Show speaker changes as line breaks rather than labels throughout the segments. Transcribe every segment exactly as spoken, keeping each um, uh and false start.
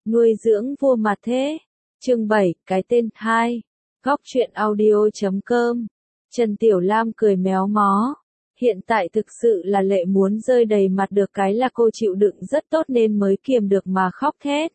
Nuôi dưỡng vua mà thế. Chương bảy, cái tên hai. Góc truyện audio chấm com. Trần Tiểu Lam cười méo mó. Hiện tại thực sự là lệ muốn rơi đầy mặt, được cái là cô chịu đựng rất tốt nên mới kiềm được mà khóc thét.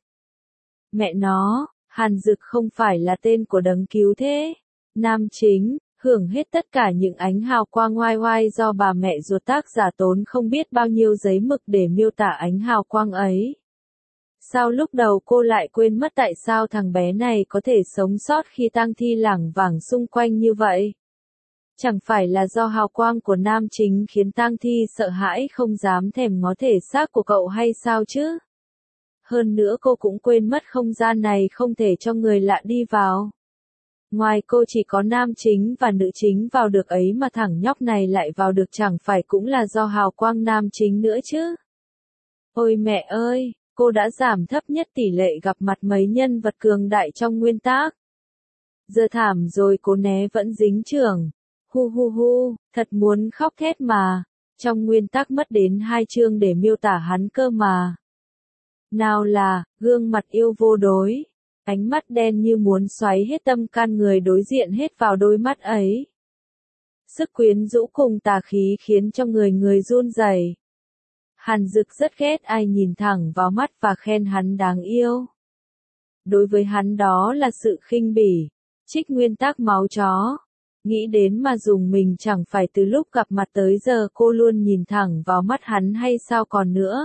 Mẹ nó, Hàn Dực không phải là tên của đấng cứu thế. Nam chính, hưởng hết tất cả những ánh hào quang oai oai do bà mẹ ruột tác giả tốn không biết bao nhiêu giấy mực để miêu tả ánh hào quang ấy. Sao lúc đầu cô lại quên mất tại sao thằng bé này có thể sống sót khi tang thi lảng vảng xung quanh như vậy? Chẳng phải là do hào quang của nam chính khiến tang thi sợ hãi không dám thèm ngó thể xác của cậu hay sao chứ? Hơn nữa cô cũng quên mất không gian này không thể cho người lạ đi vào. Ngoài cô chỉ có nam chính và nữ chính vào được ấy mà thằng nhóc này lại vào được, chẳng phải cũng là do hào quang nam chính nữa chứ? Ôi mẹ ơi, cô đã giảm thấp nhất tỷ lệ gặp mặt mấy nhân vật cường đại trong nguyên tác. Giờ thảm rồi, cô né vẫn dính chưởng. Hu hu hu, thật muốn khóc thét mà. Trong nguyên tác mất đến hai chương để miêu tả hắn cơ mà. Nào là, gương mặt yêu vô đối. Ánh mắt đen như muốn xoáy hết tâm can người đối diện hết vào đôi mắt ấy. Sức quyến rũ cùng tà khí khiến cho người người run rẩy. Hàn Dực rất ghét ai nhìn thẳng vào mắt và khen hắn đáng yêu. Đối với hắn đó là sự khinh bỉ. Trích nguyên tác máu chó. Nghĩ đến mà dùng mình, chẳng phải từ lúc gặp mặt tới giờ cô luôn nhìn thẳng vào mắt hắn hay sao còn nữa.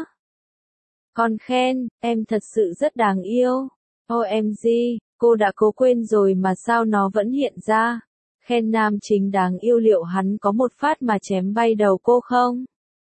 Còn khen, em thật sự rất đáng yêu. ô em giê, cô đã cố quên rồi mà sao nó vẫn hiện ra. Khen nam chính đáng yêu, liệu hắn có một phát mà chém bay đầu cô không?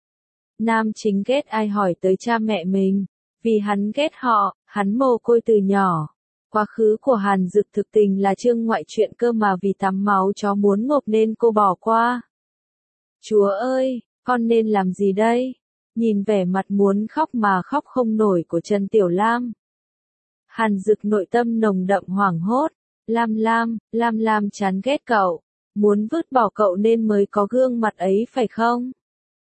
Nam chính ghét ai hỏi tới cha mẹ mình. Vì hắn ghét họ, hắn mồ côi từ nhỏ. Quá khứ của Hàn Dực thực tình là chương ngoại truyện cơ mà, vì tắm máu chó muốn ngộp nên cô bỏ qua. Chúa ơi, con nên làm gì đây? Nhìn vẻ mặt muốn khóc mà khóc không nổi của Trần Tiểu Lam. Hàn Dực nội tâm nồng đậm hoảng hốt. Lam Lam, Lam Lam chán ghét cậu. Muốn vứt bỏ cậu nên mới có gương mặt ấy phải không?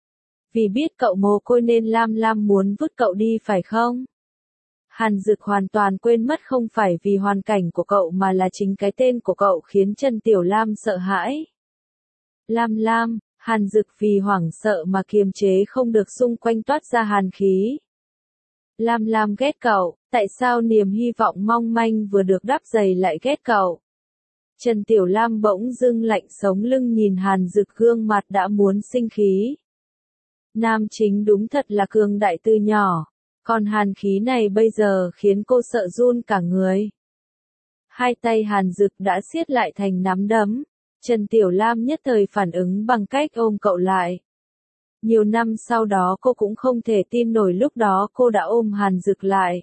Vì biết cậu mồ côi nên Lam Lam muốn vứt cậu đi phải không? Hàn Dực hoàn toàn quên mất không phải vì hoàn cảnh của cậu mà là chính cái tên của cậu khiến Trần Tiểu Lam sợ hãi. Lam Lam, Hàn Dực vì hoảng sợ mà kiềm chế không được, xung quanh toát ra hàn khí. Lam Lam ghét cậu, tại sao niềm hy vọng mong manh vừa được đắp dày lại ghét cậu? Trần Tiểu Lam bỗng dưng lạnh sống lưng nhìn Hàn Dực, gương mặt đã muốn sinh khí. Nam chính đúng thật là cường đại từ nhỏ. Còn hàn khí này bây giờ khiến cô sợ run cả người. Hai tay Hàn Dực đã siết lại thành nắm đấm. Trần Tiểu Lam nhất thời phản ứng bằng cách ôm cậu lại. Nhiều năm sau đó cô cũng không thể tin nổi lúc đó cô đã ôm Hàn Dực lại.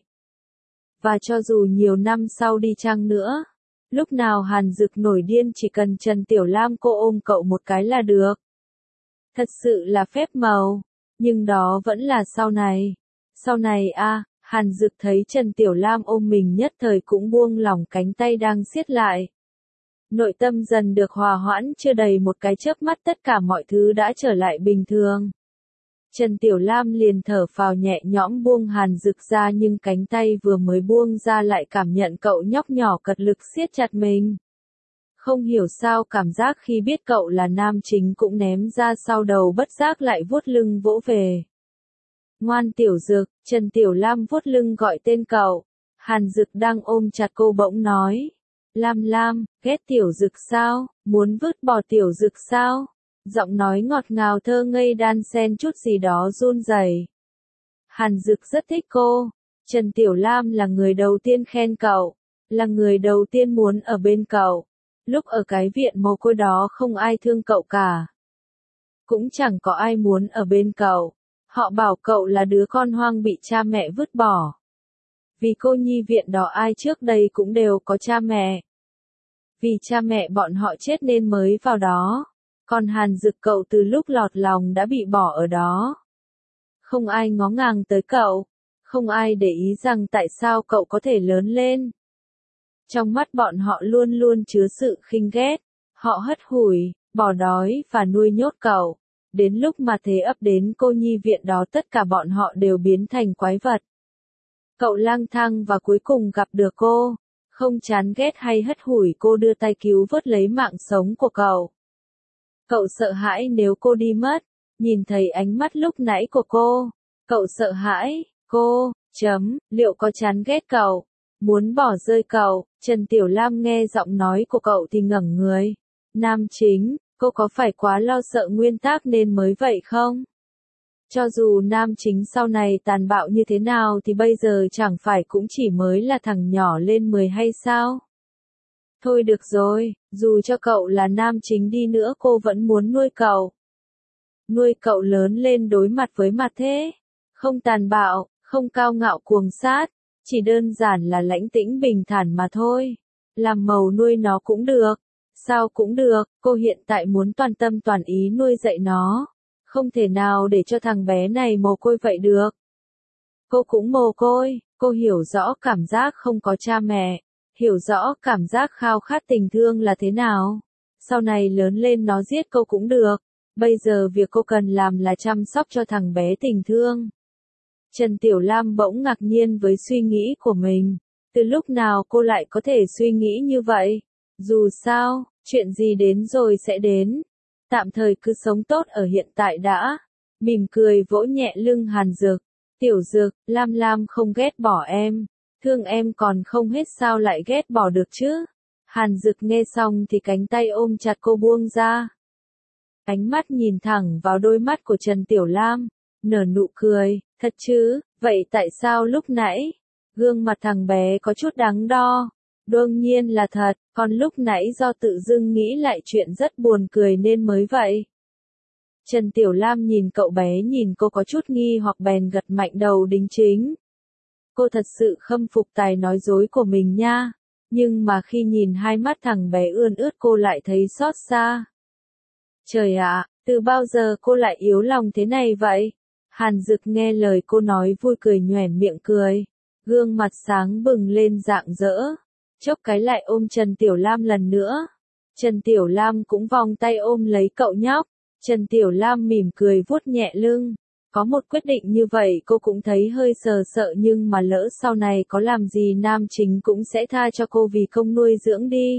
Và cho dù nhiều năm sau đi chăng nữa, lúc nào Hàn Dực nổi điên chỉ cần Trần Tiểu Lam cô ôm cậu một cái là được. Thật sự là phép màu. Nhưng đó vẫn là sau này. Sau này a, à, Hàn Dực thấy Trần Tiểu Lam ôm mình nhất thời cũng buông lỏng cánh tay đang siết lại. Nội tâm dần được hòa hoãn, chưa đầy một cái chớp mắt tất cả mọi thứ đã trở lại bình thường. Trần Tiểu Lam liền thở phào nhẹ nhõm buông Hàn Dực ra, nhưng cánh tay vừa mới buông ra lại cảm nhận cậu nhóc nhỏ cật lực siết chặt mình. Không hiểu sao cảm giác khi biết cậu là nam chính cũng ném ra sau đầu, bất giác lại vuốt lưng vỗ về. Ngoan Tiểu Dực, Trần Tiểu Lam vuốt lưng gọi tên cậu. Hàn Dực đang ôm chặt cô bỗng nói. Lam Lam, ghét Tiểu Dực sao, muốn vứt bỏ Tiểu Dực sao? Giọng nói ngọt ngào thơ ngây đan xen chút gì đó run rẩy. Hàn Dực rất thích cô. Trần Tiểu Lam là người đầu tiên khen cậu, là người đầu tiên muốn ở bên cậu. Lúc ở cái viện mồ côi đó không ai thương cậu cả. Cũng chẳng có ai muốn ở bên cậu. Họ bảo cậu là đứa con hoang bị cha mẹ vứt bỏ. Vì cô nhi viện đó ai trước đây cũng đều có cha mẹ. Vì cha mẹ bọn họ chết nên mới vào đó. Còn Hàn Dực cậu từ lúc lọt lòng đã bị bỏ ở đó. Không ai ngó ngàng tới cậu. Không ai để ý rằng tại sao cậu có thể lớn lên. Trong mắt bọn họ luôn luôn chứa sự khinh ghét. Họ hất hủi, bỏ đói và nuôi nhốt cậu. Đến lúc mà thế ấp đến cô nhi viện đó tất cả bọn họ đều biến thành quái vật. Cậu lang thang và cuối cùng gặp được cô, không chán ghét hay hất hủi cô, đưa tay cứu vớt lấy mạng sống của cậu. Cậu sợ hãi nếu cô đi mất, nhìn thấy ánh mắt lúc nãy của cô, cậu sợ hãi, cô, chấm, liệu có chán ghét cậu, muốn bỏ rơi cậu. Trần Tiểu Lam nghe giọng nói của cậu thì ngẩng người. Nam chính, cô có phải quá lo sợ nguyên tắc nên mới vậy không? Cho dù nam chính sau này tàn bạo như thế nào thì bây giờ chẳng phải cũng chỉ mới là thằng nhỏ lên mười hay sao? Thôi được rồi, dù cho cậu là nam chính đi nữa cô vẫn muốn nuôi cậu. Nuôi cậu lớn lên đối mặt với mặt thế. Không tàn bạo, không cao ngạo cuồng sát, chỉ đơn giản là lãnh tĩnh bình thản mà thôi. Làm màu nuôi nó cũng được. Sao cũng được, cô hiện tại muốn toàn tâm toàn ý nuôi dạy nó. Không thể nào để cho thằng bé này mồ côi vậy được. Cô cũng mồ côi, cô hiểu rõ cảm giác không có cha mẹ, hiểu rõ cảm giác khao khát tình thương là thế nào. Sau này lớn lên nó giết cô cũng được, bây giờ việc cô cần làm là chăm sóc cho thằng bé tình thương. Trần Tiểu Lam bỗng ngạc nhiên với suy nghĩ của mình, từ lúc nào cô lại có thể suy nghĩ như vậy? Dù sao, chuyện gì đến rồi sẽ đến. Tạm thời cứ sống tốt ở hiện tại đã. Mỉm cười vỗ nhẹ lưng Hàn Dực. Tiểu Dực, Lam Lam không ghét bỏ em. Thương em còn không hết sao lại ghét bỏ được chứ? Hàn Dực nghe xong thì cánh tay ôm chặt cô buông ra. Ánh mắt nhìn thẳng vào đôi mắt của Trần Tiểu Lam, nở nụ cười, thật chứ, vậy tại sao lúc nãy? Gương mặt thằng bé có chút đắn đo. Đương nhiên là thật, còn lúc nãy do tự dưng nghĩ lại chuyện rất buồn cười nên mới vậy. Trần Tiểu Lam nhìn cậu bé nhìn cô có chút nghi hoặc bèn gật mạnh đầu đính chính. Cô thật sự khâm phục tài nói dối của mình nha, nhưng mà khi nhìn hai mắt thằng bé ươn ướt cô lại thấy xót xa. Trời ạ, từ bao giờ cô lại yếu lòng thế này vậy? Hàn Dực nghe lời cô nói vui cười nhoẻn miệng cười, gương mặt sáng bừng lên rạng rỡ. Chốc cái lại ôm Trần Tiểu Lam lần nữa. Trần Tiểu Lam cũng vòng tay ôm lấy cậu nhóc. Trần Tiểu Lam mỉm cười vuốt nhẹ lưng. Có một quyết định như vậy cô cũng thấy hơi sờ sợ, nhưng mà lỡ sau này có làm gì nam chính cũng sẽ tha cho cô vì công nuôi dưỡng đi.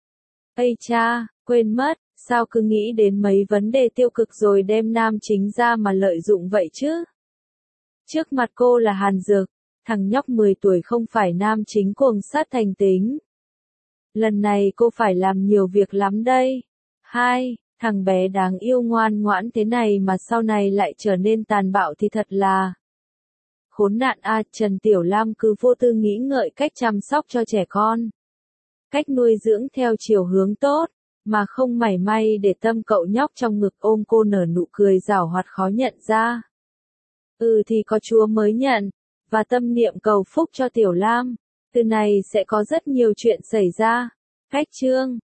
Ây cha, quên mất, sao cứ nghĩ đến mấy vấn đề tiêu cực rồi đem nam chính ra mà lợi dụng vậy chứ? Trước mặt cô là Hàn Dực. Thằng nhóc mười tuổi không phải nam chính cuồng sát thành tính. Lần này cô phải làm nhiều việc lắm đây. Hai, thằng bé đáng yêu ngoan ngoãn thế này mà sau này lại trở nên tàn bạo thì thật là khốn nạn a. À, Trần Tiểu Lam cứ vô tư nghĩ ngợi cách chăm sóc cho trẻ con, cách nuôi dưỡng theo chiều hướng tốt, mà không mảy may để tâm cậu nhóc trong ngực ôm cô nở nụ cười giảo hoạt khó nhận ra. Ừ thì có Chúa mới nhận. Và tâm niệm cầu phúc cho Tiểu Lam, từ này sẽ có rất nhiều chuyện xảy ra. Cách chương